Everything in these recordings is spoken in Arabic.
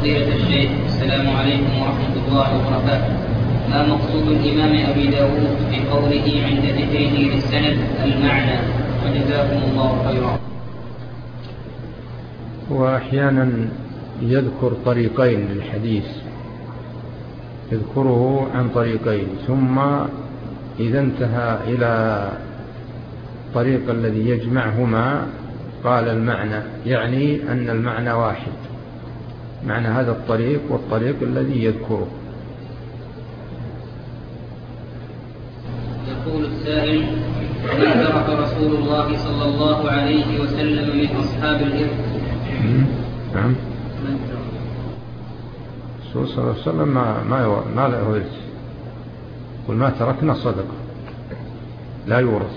فضيلة الشيخ، السلام عليكم ورحمة الله وبركاته. ما مقصود الإمام أبي داود بقوله عند ذكره للسند المعنى؟ وجزاكم الله خيرا. وأحيانا يذكر طريقين للحديث، يذكره عن طريقين، ثم إذا انتهى إلى الطريق الذي يجمعهما قال المعنى، يعني أن المعنى واحد، معنى هذا الطريق والطريق الذي يذكره. يقول السائل: ما ترك رسول الله صلى الله عليه وسلم من أصحاب الإرث؟ نعم، الرسول صلى الله عليه وسلم ما له إرث، قل ما تركنا صدقة لا يورث.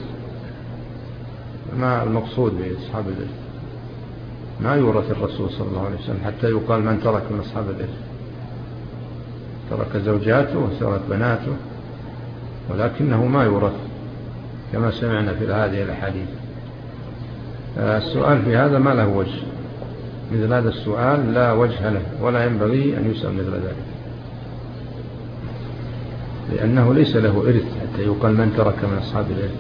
ما المقصود بأصحاب الإرث؟ ما يورث الرسول صلى الله عليه وسلم حتى يقال من ترك من أصحاب الإرث. ترك زوجاته وترك بناته، ولكنه ما يورث كما سمعنا في هذه الأحاديث. السؤال في هذا ما له وجه، مثل هذا السؤال لا وجه له ولا ينبغي أن يسأل مثل ذلك، لأنه ليس له إرث حتى يقال من ترك من أصحاب الإرث.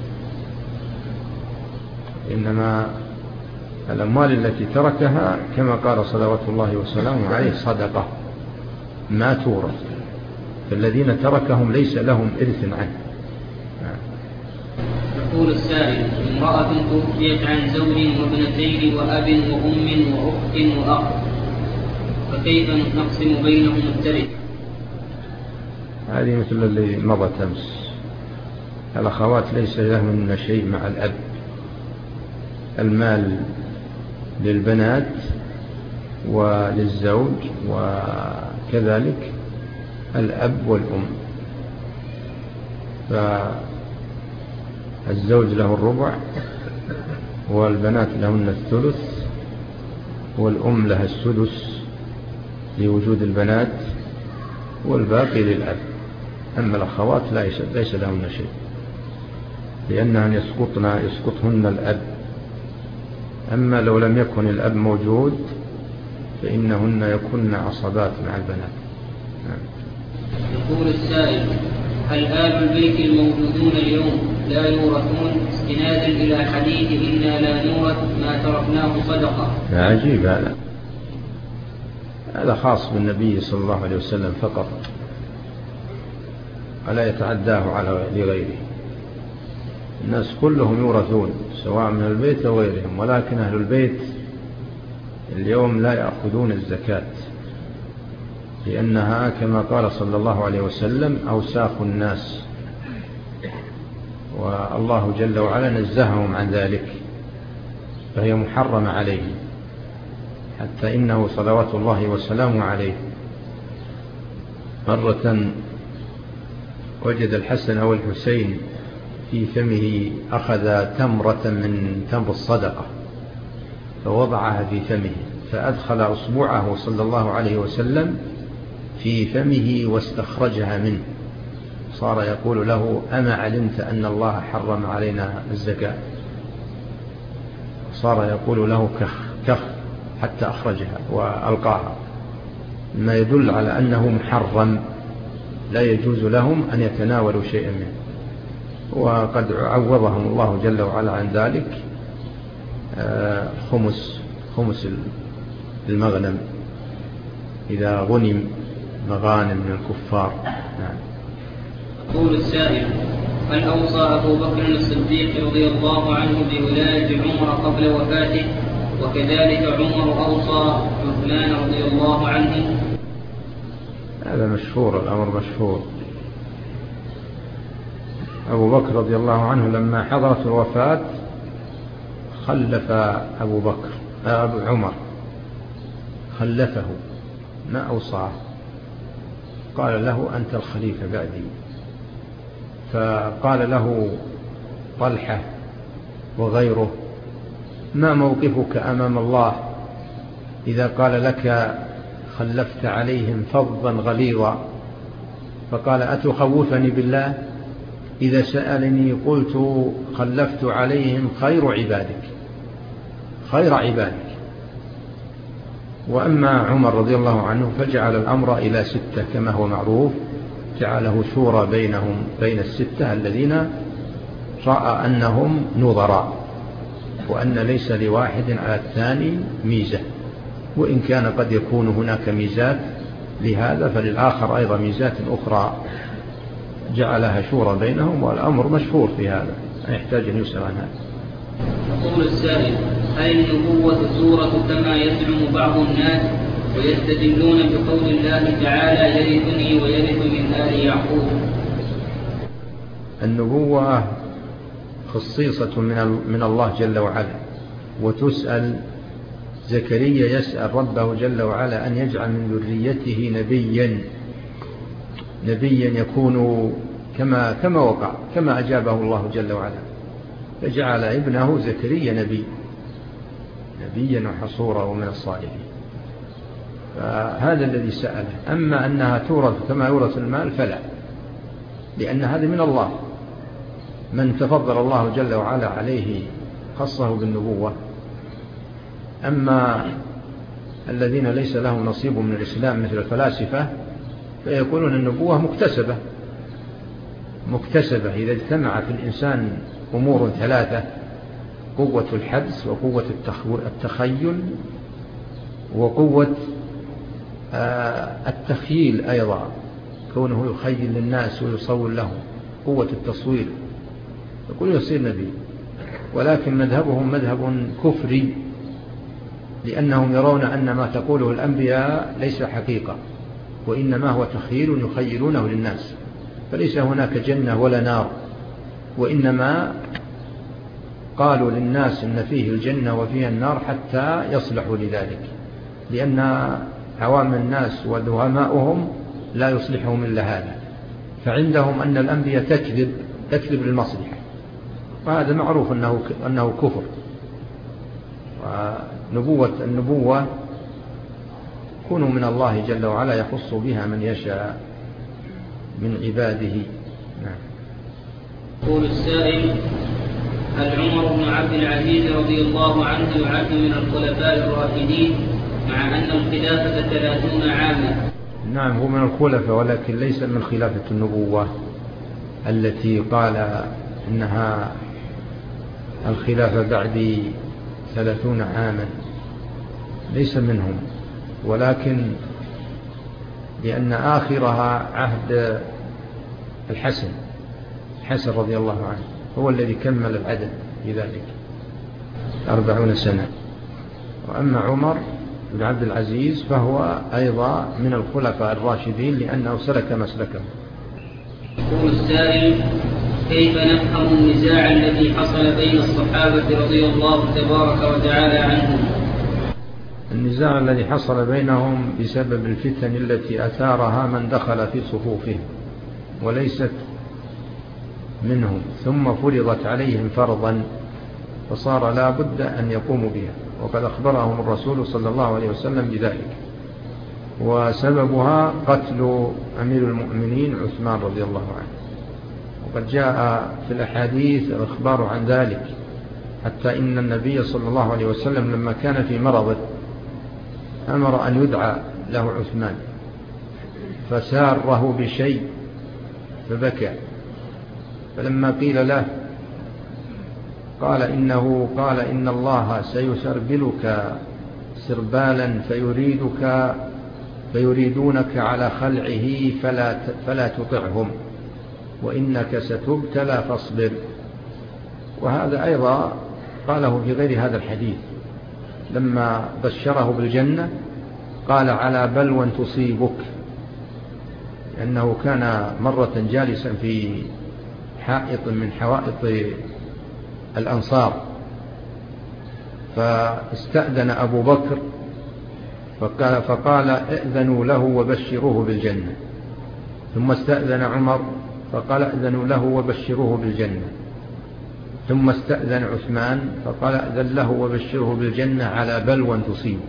إنما الأموال التي تركها كما قال صلوات الله وسلامه عليه صدقة ما تورث، فالذين تركهم ليس لهم إرث عنه. يقول السائل: امرأة توفيت عن زوج وابنتين وأب وأم وأخت وأخ، فكيف نقسم بينهم التركة؟ هذه مثل اللي مضت أمس، الأخوات ليس لهن شيء مع الأب، المال للبنات وللزوج وكذلك الأب والأم، فالزوج له الربع والبنات لهن الثلث والأم لها السدس لوجود البنات والباقي للأب. أما الأخوات ليس لهن شيء، لأنهن يسقطهن الأب. أما لو لم يكن الأب موجود فإنهن يكن عصبات مع البنات. يقول السائل: هل آل البيت الموجودون اليوم لا يورثون استنادا إلى حديث إنا لا نورث ما تركناه صدقة؟ عجيب، هذا خاص بالنبي صلى الله عليه وسلم فقط، ولا يتعداه على لغيره. الناس كلهم يورثون سواء من البيت أو غيرهم، ولكن أهل البيت اليوم لا يأخذون الزكاة، لأنها كما قال صلى الله عليه وسلم أوساخ الناس، والله جل وعلا نزههم عن ذلك، فهي محرمة عليهم. حتى إنه صلوات الله وسلامه عليه مرة وجد الحسن أو الحسين في فمه، أخذ تمرة من تمر الصدقة فوضعها في فمه، فأدخل أصبعه صلى الله عليه وسلم في فمه واستخرجها منه، صار يقول له: أما علمت أن الله حرم علينا الزكاة؟ صار يقول له: كخ كخ، حتى أخرجها وألقاها، ما يدل على أنه محرم، لا يجوز لهم أن يتناولوا شيئا منه. وقد عوضهم الله جل وعلا عن ذلك خمس المغنم إذا غنم مغانم من الكفار. يقول السائل: هل أوصى أبو بكر الصديق رضي الله عنه بولاية عمر قبل وفاته، وكذلك عمر أوصى عثمان رضي الله عنه؟ هذا مشهور، الأمر مشهور. أبو بكر رضي الله عنه لما حضرت الوفاة خلف أبو عمر خلفه، ما أوصاه، قال له: أنت الخليفة بعدي. فقال له طلحة وغيره: ما موقفك أمام الله إذا قال لك خلفت عليهم فظا غليظا؟ فقال: أتخوفني بالله؟ إذا سألني قلت خلفت عليهم خير عبادك. وأما عمر رضي الله عنه فجعل الأمر إلى 6 كما هو معروف، جعله شورى بينهم بين ال6 الذين رأى أنهم نظراء، وأن ليس لواحد على الثاني ميزة، وإن كان قد يكون هناك ميزات لهذا فللآخر أيضا ميزات أخرى، جعلها شورى بينهم، والأمر مشهور في هذا لا يحتاج أن يسأل عنها. يقول السائل: هل النبوة سورة كما يزعم بعض الناس ويستدلون بقول الله تعالى يرثني ويرث من آل يعقوب؟ النبوة خصيصة من الله جل وعلا، وتسأل زكريا يسأل ربه جل وعلا أن يجعل من ذريته نبيا يكون كما وقع، كما أجابه الله جل وعلا، فجعل ابنه زكريا نبيا وحصورا ومن الصالحين. فهذا الذي سأله. أما أنها تورث كما يورث المال فلا، لأن هذا من الله، من تفضل الله جل وعلا عليه خصه بالنبوة. أما الذين ليس لهم نصيب من الإسلام مثل الفلاسفة فيقولون النبوة مكتسبة إذا اجتمع في الإنسان أمور 3: قوة الحدس، وقوة التخيل، وقوة التخييل أيضا، كونه يخيل للناس ويصور لهم، قوة التصوير، يقول يصير نبي. ولكن مذهبهم مذهب كفري، لأنهم يرون أن ما تقوله الأنبياء ليس حقيقة، وإنما هو تخيل يخيلونه للناس، فليس هناك جنة ولا نار، وإنما قالوا للناس إن فيه الجنة وفيها النار حتى يصلحوا لذلك، لأن عوام الناس ودهماؤهم لا يصلحهم إلا هذا. فعندهم أن الأنبياء تكذب للمصلحة، وهذا معروف أنه كفر. النبوة كونوا من الله جل وعلا يخص بها من يشاء من عباده. نعم. يقول السائل: هل عمر بن عبد العزيز رضي الله عنه يعد من الخلفاء الراشدين مع أن الخلافة 30 عاما؟ نعم، هو من الخلفاء، ولكن ليس من خلافة النبوة التي قال إنها الخلافة بعد 30 عاما، ليس منهم، ولكن لأن آخرها عهد الحسن رضي الله عنه، هو الذي كمل العدد في ذلك 40 سنة. وأما عمر بن عبد العزيز فهو أيضا من الخلفاء الراشدين لأنه سلك مسلكه. يقول السائل: كيف نفهم النزاع الذي حصل بين الصحابة رضي الله تبارك وتعالى عنهم؟ النزاع الذي حصل بينهم بسبب الفتن التي أثارها من دخل في صفوفهم وليست منهم، ثم فرضت عليهم فرضا فصار لا بد أن يقوموا بها، وقد أخبرهم الرسول صلى الله عليه وسلم بذلك. وسببها قتل أمير المؤمنين عثمان رضي الله عنه، وقد جاء في الأحاديث الإخبار عن ذلك، حتى إن النبي صلى الله عليه وسلم لما كان في مرضه أمر أن يدعى له عثمان، فساره بشيء فبكى، فلما قيل له قال إن الله سيسربلك سربالا فيريدونك على خلعه فلا تطعهم، وإنك ستبتلى فاصبر. وهذا أيضا قاله في غير هذا الحديث، لما بشره بالجنة قال على بلوى تصيبك، لأنه كان مرة جالسا في حائط من حوائط الأنصار، فاستأذن أبو بكر فقال ائذنوا له وبشروه بالجنة، ثم استأذن عمر فقال ائذنوا له وبشروه بالجنة، ثم استأذن عثمان فقال ائذن له وبشره بالجنة على بلوى تصيب.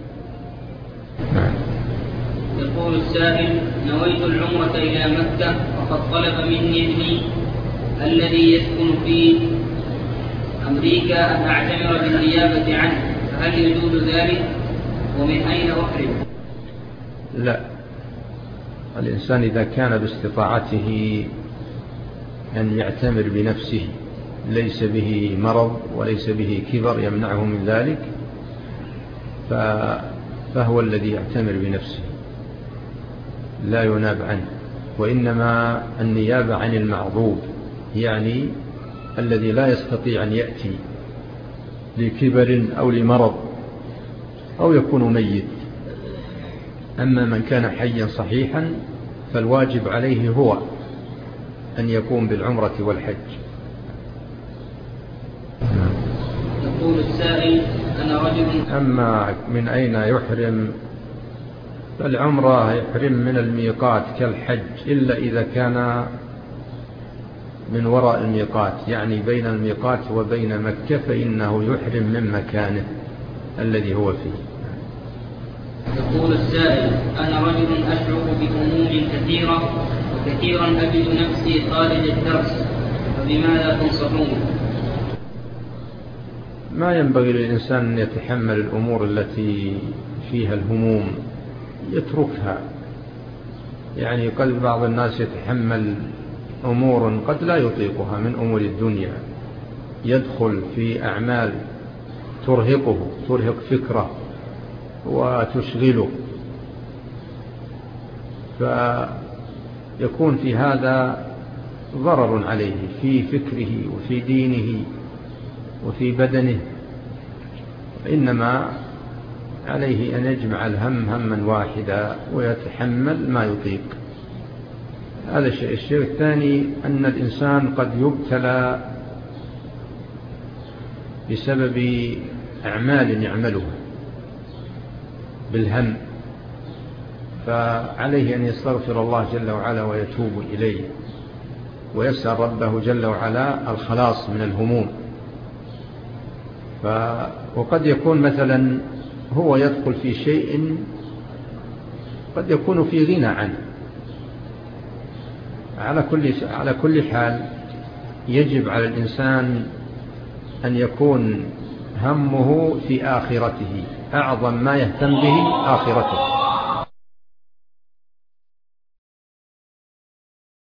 يقول السائل: نويت العمرة إلى مكة، وقد طلب مني ابني الذي يسكن في أمريكا أن أعتمر بالنيابة عنه، هل يجوز ذلك؟ ومن أين أحرم؟ لا، الإنسان إذا كان باستطاعته أن يعتمر بنفسه ليس به مرض وليس به كبر يمنعه من ذلك فهو الذي يعتمر بنفسه لا يناب عنه، وإنما النيابة عن المعضوب، يعني الذي لا يستطيع أن يأتي لكبر أو لمرض أو يكون ميت. أما من كان حيا صحيحا فالواجب عليه هو أن يقوم بالعمرة والحج. يقول السائل: أنا رجل. أما من أين يحرم؟ فالعمرة يحرم من الميقات كالحج، إلا إذا كان من وراء الميقات، يعني بين الميقات وبين مكة، فإنه يحرم من مكانه الذي هو فيه. يقول السائل: أنا رجل أشعر بهموم كثيرة وكثيرا أجد نفسي خارج الدرس، فبماذا تنصحون؟ ما ينبغي للإنسان أن يتحمل الأمور التي فيها الهموم، يتركها. يعني قد بعض الناس يتحمل أمور قد لا يطيقها من أمور الدنيا، يدخل في أعمال ترهق فكره وتشغله، فيكون في هذا ضرر عليه في فكره وفي دينه وفي بدنه. إنما عليه أن يجمع الهم هما واحدا ويتحمل ما يطيق. هذا الشيء. الشيء الثاني أن الإنسان قد يبتلى بسبب أعمال يعملها بالهم، فعليه أن يستغفر الله جل وعلا ويتوب إليه ويسأل ربه جل وعلا الخلاص من الهموم. وقد يكون مثلا هو يدخل في شيء قد يكون في غنى عنه. على كل حال يجب على الإنسان أن يكون همه في آخرته، أعظم ما يهتم به آخرته.